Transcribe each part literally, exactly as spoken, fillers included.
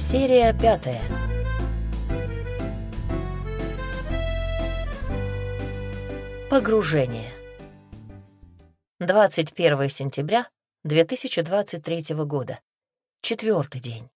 Серия пятая. Погружение. двадцать первое сентября две тысячи двадцать третьего года. Четвертый день.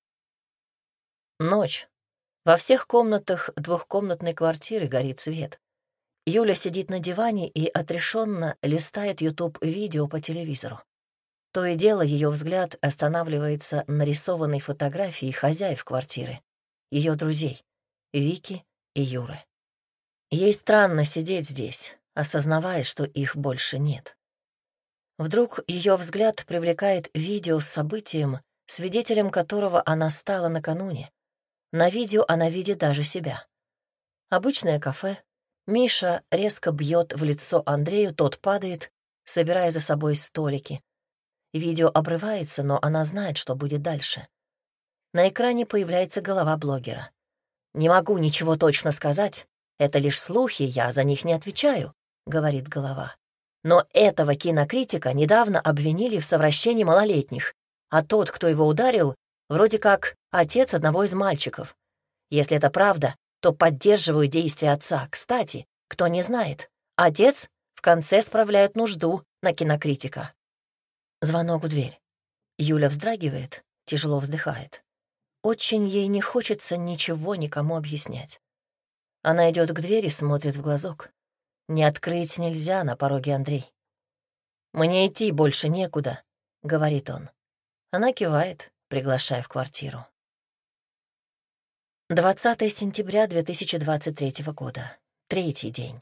Ночь. Во всех комнатах двухкомнатной квартиры горит свет. Юля сидит на диване и отрешенно листает ютуб-видео по телевизору. То и дело ее взгляд останавливается на нарисованной фотографии хозяев квартиры, ее друзей, Вики и Юры. Ей странно сидеть здесь, осознавая, что их больше нет. Вдруг ее взгляд привлекает видео с событием, свидетелем которого она стала накануне. На видео она видит даже себя. Обычное кафе. Миша резко бьет в лицо Андрею, тот падает, собирая за собой столики. Видео обрывается, но она знает, что будет дальше. На экране появляется голова блогера. «Не могу ничего точно сказать. Это лишь слухи, я за них не отвечаю», — говорит голова. Но этого кинокритика недавно обвинили в совращении малолетних, а тот, кто его ударил, вроде как отец одного из мальчиков. Если это правда, то поддерживаю действия отца. Кстати, кто не знает, отец в конце справляет нужду на кинокритика. Звонок в дверь. Юля вздрагивает, тяжело вздыхает. Очень ей не хочется ничего никому объяснять. Она идет к двери, смотрит в глазок. Не открыть нельзя, на пороге Андрей. «Мне идти больше некуда», — говорит он. Она кивает, приглашая в квартиру. двадцатое сентября две тысячи двадцать третьего года. Третий день.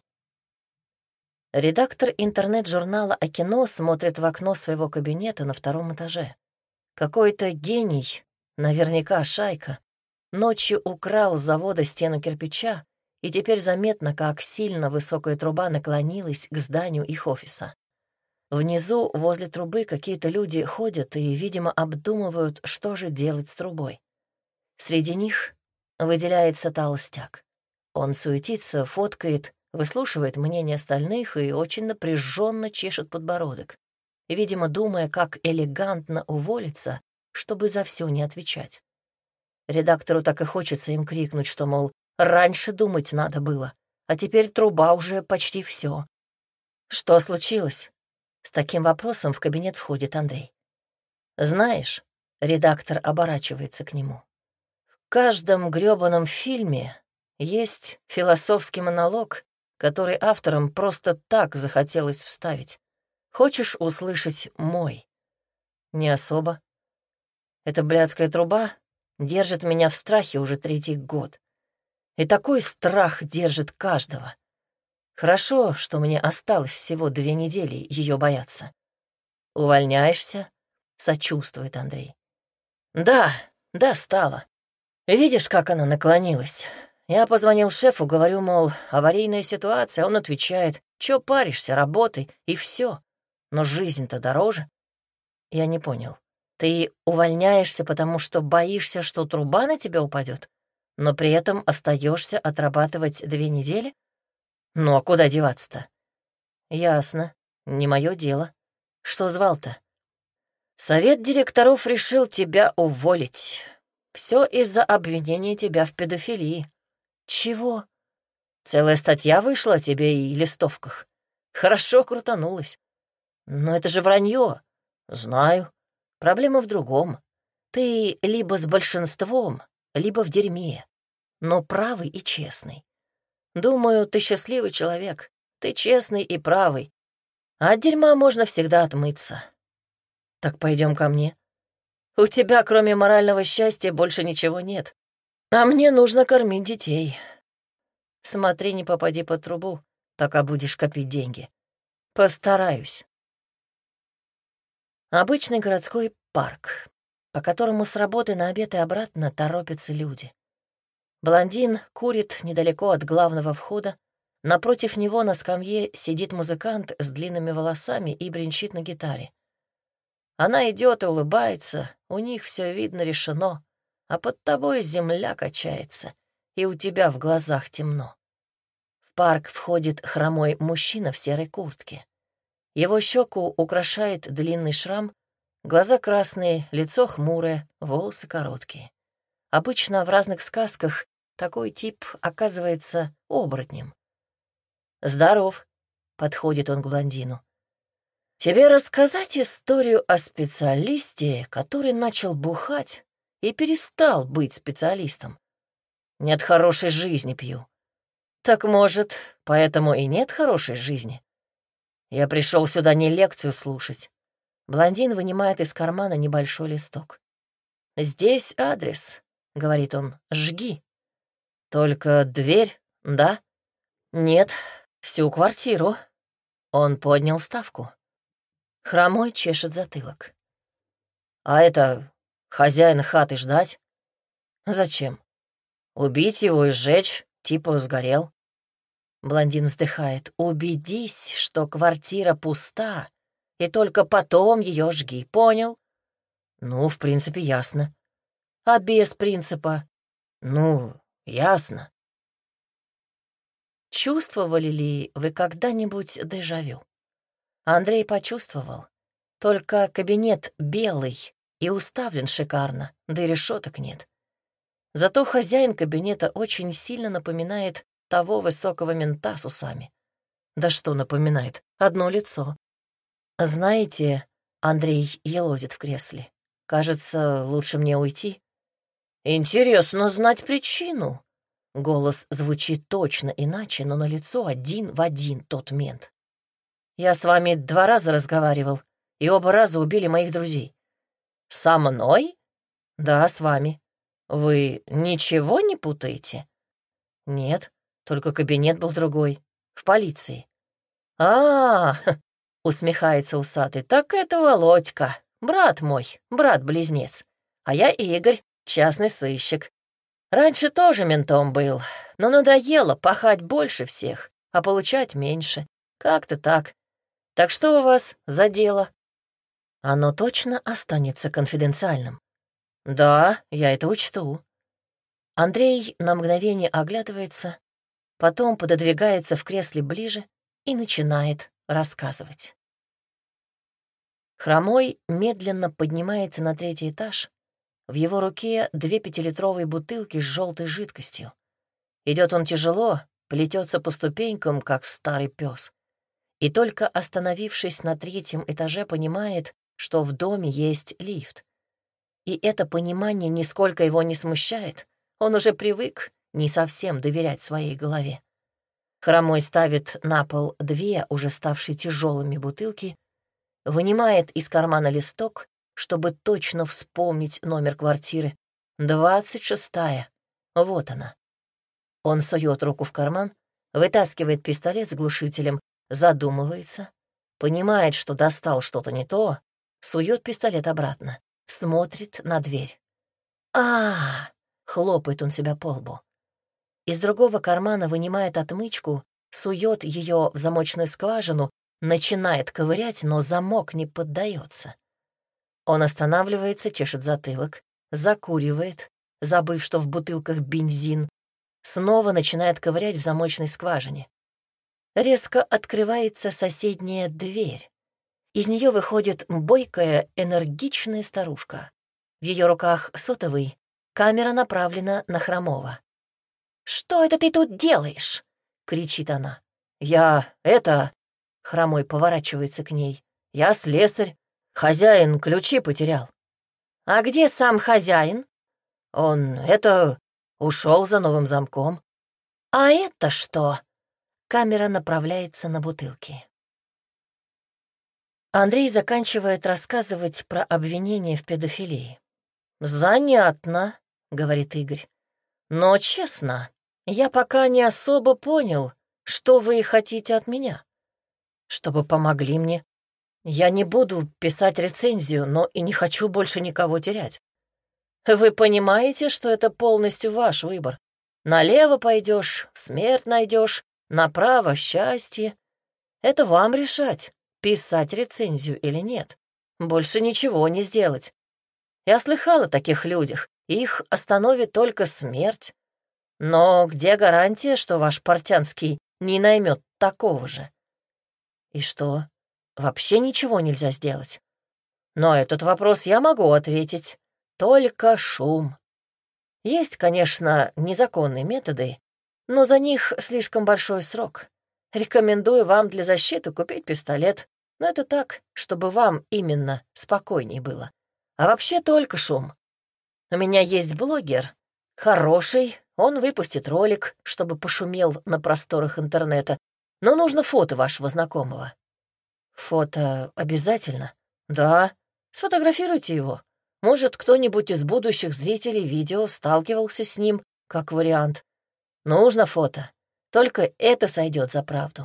Редактор интернет-журнала о кино смотрит в окно своего кабинета на втором этаже. Какой-то гений, наверняка Шайка, ночью украл с завода стену кирпича, и теперь заметно, как сильно высокая труба наклонилась к зданию их офиса. Внизу, возле трубы, какие-то люди ходят и, видимо, обдумывают, что же делать с трубой. Среди них выделяется толстяк. Он суетится, фоткает, выслушивает мнение остальных и очень напряженно чешет подбородок, видимо, думая, как элегантно уволиться, чтобы за все не отвечать. Редактору так и хочется им крикнуть, что, мол, раньше думать надо было, а теперь труба уже почти все. Что случилось? С таким вопросом в кабинет входит Андрей. Знаешь, редактор оборачивается к нему. В каждом грёбаном фильме есть философский монолог, который авторам просто так захотелось вставить. Хочешь услышать мой? Не особо. Эта блядская труба держит меня в страхе уже третий год. И такой страх держит каждого. Хорошо, что мне осталось всего две недели ее бояться. Увольняешься? Сочувствует Андрей. Да, да, стало. Видишь, как она наклонилась? Я позвонил шефу, говорю, мол, аварийная ситуация, он отвечает, чё паришься, работай, и все. Но жизнь-то дороже. Я не понял. Ты увольняешься, потому что боишься, что труба на тебя упадет, но при этом остаешься отрабатывать две недели? Ну а куда деваться-то? Ясно, не мое дело. Что звал-то? Совет директоров решил тебя уволить. Все из-за обвинения тебя в педофилии. Чего? Целая статья вышла о тебе и листовках. Хорошо крутанулась. Но это же вранье. Знаю. Проблема в другом. Ты либо с большинством, либо в дерьме. Но правый и честный. Думаю, ты счастливый человек. Ты честный и правый. А от дерьма можно всегда отмыться. Так пойдем ко мне. У тебя, кроме морального счастья, больше ничего нет. А мне нужно кормить детей. Смотри, не попади под трубу, пока будешь копить деньги. Постараюсь. Обычный городской парк, по которому с работы на обед и обратно торопятся люди. Блондин курит недалеко от главного входа. Напротив него на скамье сидит музыкант с длинными волосами и бренчит на гитаре. Она идет и улыбается, у них все видно решено, а под тобой земля качается, и у тебя в глазах темно. В парк входит хромой мужчина в серой куртке. Его щеку украшает длинный шрам, глаза красные, лицо хмурое, волосы короткие. Обычно в разных сказках такой тип оказывается оборотнем. «Здоров», — подходит он к блондину. «Тебе рассказать историю о специалисте, который начал бухать и перестал быть специалистом? Нет хорошей жизни пью. Так, может, поэтому и нет хорошей жизни? Я пришел сюда не лекцию слушать». Блондин вынимает из кармана небольшой листок. «Здесь адрес», — говорит он, — «жги». «Только дверь, да?» «Нет, всю квартиру». Он поднял ставку. Хромой чешет затылок. «А это хозяин хаты ждать?» «Зачем? Убить его и сжечь, типа сгорел». Блондин вздыхает. «Убедись, что квартира пуста, и только потом ее жги, понял?» «Ну, в принципе, ясно». «А без принципа?» «Ну, ясно». Чувствовали ли вы когда-нибудь дежавю? Андрей почувствовал. Только кабинет белый и уставлен шикарно, да и решеток нет. Зато хозяин кабинета очень сильно напоминает того высокого мента с усами. Да что напоминает? Одно лицо. Знаете, Андрей елозит в кресле. Кажется, лучше мне уйти. Интересно знать причину. Голос звучит точно иначе, но на лицо один в один тот мент. Я с вами два раза разговаривал, и оба раза убили моих друзей. Со мной? Да, с вами. Вы ничего не путаете? Нет, только кабинет был другой, в полиции. А, -а, -а усмехается усатый, так это Володька, брат мой, брат-близнец. А я Игорь, частный сыщик. Раньше тоже ментом был, но надоело пахать больше всех, а получать меньше. Как-то так. Так что у вас за дело? Оно точно останется конфиденциальным. Да, я это учту. Андрей на мгновение оглядывается, потом пододвигается в кресле ближе и начинает рассказывать. Хромой медленно поднимается на третий этаж. В его руке две пятилитровые бутылки с желтой жидкостью. Идет он тяжело, плетется по ступенькам, как старый пес. И только остановившись на третьем этаже, понимает, что в доме есть лифт. И это понимание нисколько его не смущает. Он уже привык не совсем доверять своей голове. Хромой ставит на пол две, уже ставшие тяжелыми бутылки, вынимает из кармана листок, чтобы точно вспомнить номер квартиры. Двадцать шестая. Вот она. Он сует руку в карман, вытаскивает пистолет с глушителем, задумывается, понимает, что достал что-то не то, сует пистолет обратно, смотрит на дверь. а, -а, -а хлопает он себя по лбу. Из другого кармана вынимает отмычку, сует ее в замочную скважину, начинает ковырять, но замок не поддается. Он останавливается, чешет затылок, закуривает, забыв, что в бутылках бензин, снова начинает ковырять в замочной скважине. Резко открывается соседняя дверь. Из нее выходит бойкая, энергичная старушка. В ее руках сотовый, камера направлена на Хромова. «Что это ты тут делаешь?» — кричит она. «Я это...» — Хромой поворачивается к ней. «Я слесарь. Хозяин ключи потерял». «А где сам хозяин?» «Он это... ушел за новым замком». «А это что?» Камера направляется на бутылки. Андрей заканчивает рассказывать про обвинение в педофилии. «Занятно», — говорит Игорь. «Но, честно, я пока не особо понял, что вы хотите от меня. Чтобы помогли мне. Я не буду писать рецензию, но и не хочу больше никого терять. Вы понимаете, что это полностью ваш выбор? Налево пойдешь, смерть найдешь, направо — счастье. Это вам решать, писать рецензию или нет. Больше ничего не сделать. Я слыхала о таких людях, их остановит только смерть. Но где гарантия, что ваш Портянский не наймет такого же? И что, вообще ничего нельзя сделать? На этот вопрос я могу ответить. Только шум. Есть, конечно, незаконные методы, но за них слишком большой срок. Рекомендую вам для защиты купить пистолет, но это так, чтобы вам именно спокойней было. А вообще только шум. У меня есть блогер, хороший, он выпустит ролик, чтобы пошумел на просторах интернета, но нужно фото вашего знакомого. Фото обязательно? Да, сфотографируйте его. Может, кто-нибудь из будущих зрителей видео сталкивался с ним, как вариант. Нужно фото. Только это сойдет за правду.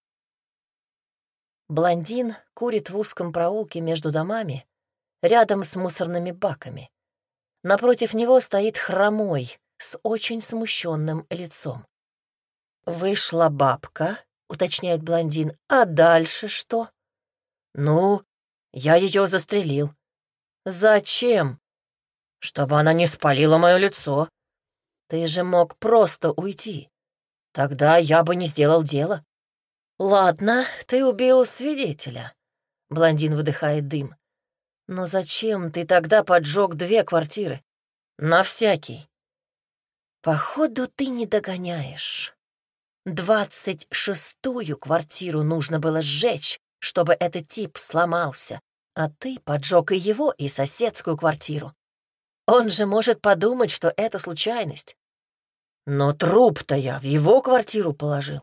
Блондин курит в узком проулке между домами, рядом с мусорными баками. Напротив него стоит хромой, с очень смущенным лицом. «Вышла бабка», — уточняет блондин, — «а дальше что?» «Ну, я ее застрелил». «Зачем?» «Чтобы она не спалила мое лицо». «Ты же мог просто уйти. Тогда я бы не сделал дело». «Ладно, ты убил свидетеля», — блондин выдыхает дым. «Но зачем ты тогда поджег две квартиры? На всякий». «Походу, ты не догоняешь. Двадцать шестую квартиру нужно было сжечь, чтобы этот тип сломался, а ты поджег и его, и соседскую квартиру. Он же может подумать, что это случайность. Но труп-то я в его квартиру положил».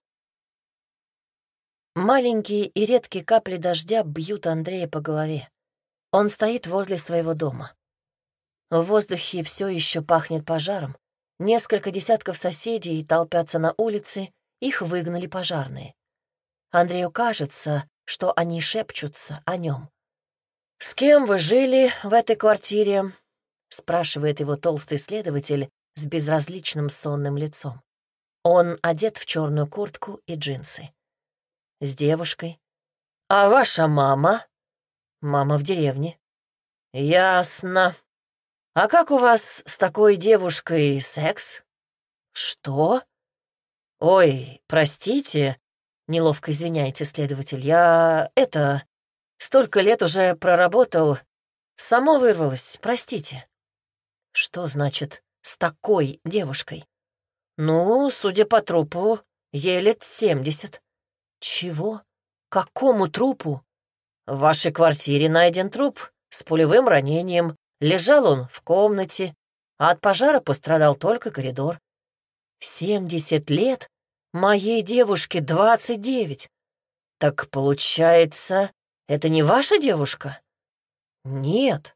Маленькие и редкие капли дождя бьют Андрея по голове. Он стоит возле своего дома. В воздухе все еще пахнет пожаром. Несколько десятков соседей толпятся на улице, их выгнали пожарные. Андрею кажется, что они шепчутся о нем. «С кем вы жили в этой квартире?» — спрашивает его толстый следователь с безразличным сонным лицом. Он одет в черную куртку и джинсы. «С девушкой». «А ваша мама?» «Мама в деревне». «Ясно. А как у вас с такой девушкой секс?» «Что?» «Ой, простите», — неловко извиняется следователь, «я это... столько лет уже проработал. Само вырвалось, простите». «Что значит «с такой девушкой»?» «Ну, судя по трупу, ей лет семьдесят». «Чего? Какому трупу?» «В вашей квартире найден труп с пулевым ранением. Лежал он в комнате, а от пожара пострадал только коридор. Семьдесят лет? Моей девушке двадцать девять. Так получается, это не ваша девушка?» «Нет».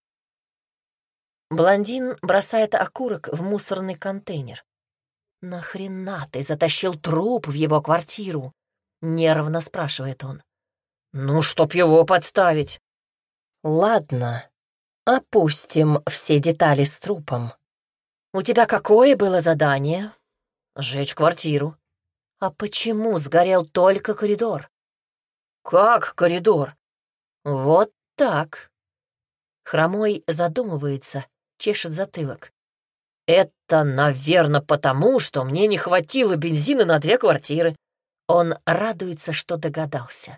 Блондин бросает окурок в мусорный контейнер. «Нахрена ты затащил труп в его квартиру?» — нервно спрашивает он. «Ну, чтоб его подставить». «Ладно, опустим все детали с трупом. У тебя какое было задание?» «Сжечь квартиру». «А почему сгорел только коридор?» «Как коридор?» «Вот так». Хромой задумывается, чешет затылок. «Это, наверное, потому, что мне не хватило бензина на две квартиры». Он радуется, что догадался.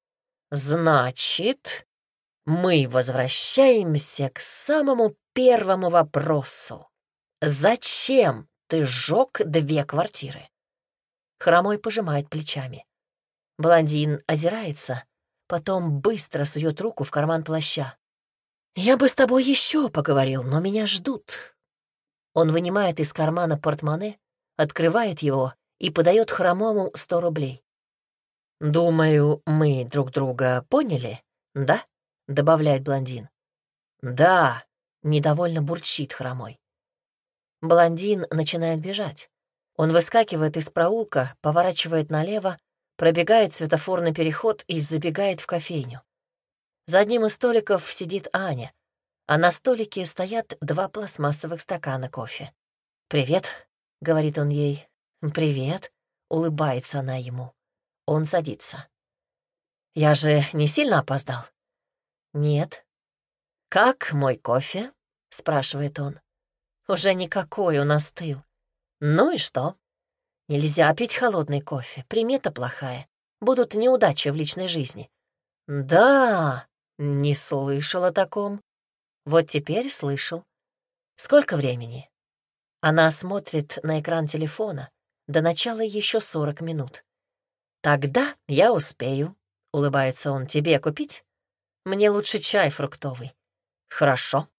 «Значит, мы возвращаемся к самому первому вопросу. Зачем ты сжег две квартиры?» Хромой пожимает плечами. Блондин озирается, потом быстро сует руку в карман плаща. «Я бы с тобой еще поговорил, но меня ждут». Он вынимает из кармана портмоне, открывает его и подает Хромому сто рублей. «Думаю, мы друг друга поняли, да?» — добавляет блондин. «Да», — недовольно бурчит Хромой. Блондин начинает бежать. Он выскакивает из проулка, поворачивает налево, пробегает светофорный переход и забегает в кофейню. За одним из столиков сидит Аня, а на столике стоят два пластмассовых стакана кофе. «Привет», — говорит он ей. «Привет», — улыбается она ему. Он садится. «Я же не сильно опоздал?» «Нет». «Как мой кофе?» — спрашивает он. «Уже никакой, он остыл». «Ну и что? Нельзя пить холодный кофе, примета плохая. Будут неудачи в личной жизни». «Да, не слышал о таком». «Вот теперь слышал. Сколько времени?» Она смотрит на экран телефона. До начала еще сорок минут. «Тогда я успею», — улыбается он. «Тебе купить? Мне лучше чай фруктовый». «Хорошо».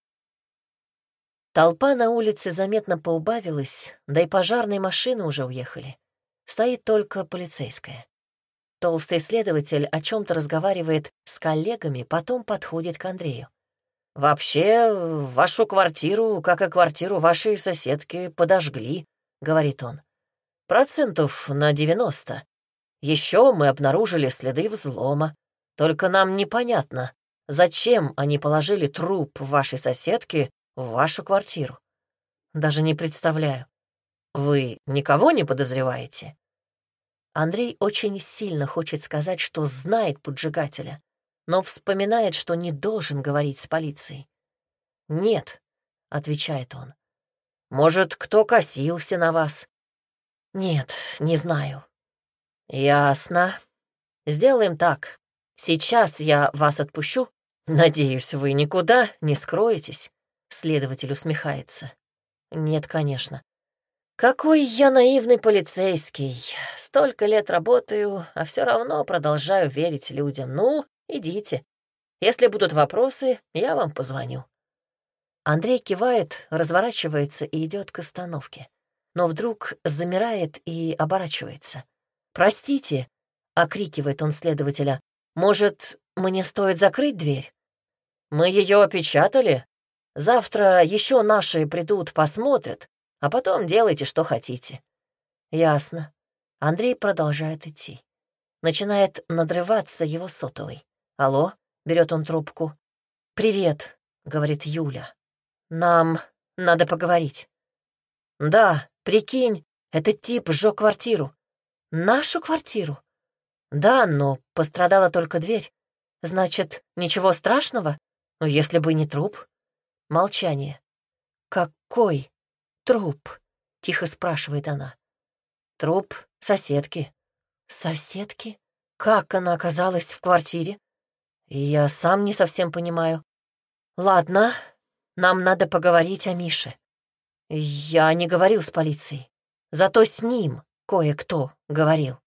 Толпа на улице заметно поубавилась, да и пожарные машины уже уехали. Стоит только полицейская. Толстый следователь о чем-то разговаривает с коллегами, потом подходит к Андрею. «Вообще, вашу квартиру, как и квартиру вашей соседки, подожгли», — говорит он. «Процентов на девяносто. Еще мы обнаружили следы взлома. Только нам непонятно, зачем они положили труп вашей соседки в вашу квартиру. Даже не представляю. Вы никого не подозреваете?» Андрей очень сильно хочет сказать, что знает поджигателя, но вспоминает, что не должен говорить с полицией. «Нет», — отвечает он. «Может, кто косился на вас?» «Нет, не знаю». «Ясно. Сделаем так. Сейчас я вас отпущу. Надеюсь, вы никуда не скроетесь?» Следователь усмехается. «Нет, конечно». «Какой я наивный полицейский. Столько лет работаю, а все равно продолжаю верить людям. Ну, идите. Если будут вопросы, я вам позвоню». Андрей кивает, разворачивается и идет к остановке. Но вдруг замирает и оборачивается. «Простите», — окрикивает он следователя, «может, мне стоит закрыть дверь? Мы ее опечатали. Завтра еще наши придут, посмотрят, а потом делайте, что хотите». «Ясно». Андрей продолжает идти. Начинает надрываться его сотовый. «Алло?» — берет он трубку. «Привет», — говорит Юля. «Нам надо поговорить». «Да, прикинь, этот тип сжег квартиру». «Нашу квартиру?» «Да, но пострадала только дверь. Значит, ничего страшного? Ну, если бы не труп». Молчание. «Какой труп?» — тихо спрашивает она. «Труп соседки». «Соседки? Как она оказалась в квартире?» «Я сам не совсем понимаю». «Ладно, нам надо поговорить о Мише». «Я не говорил с полицией. Зато с ним кое-кто говорил».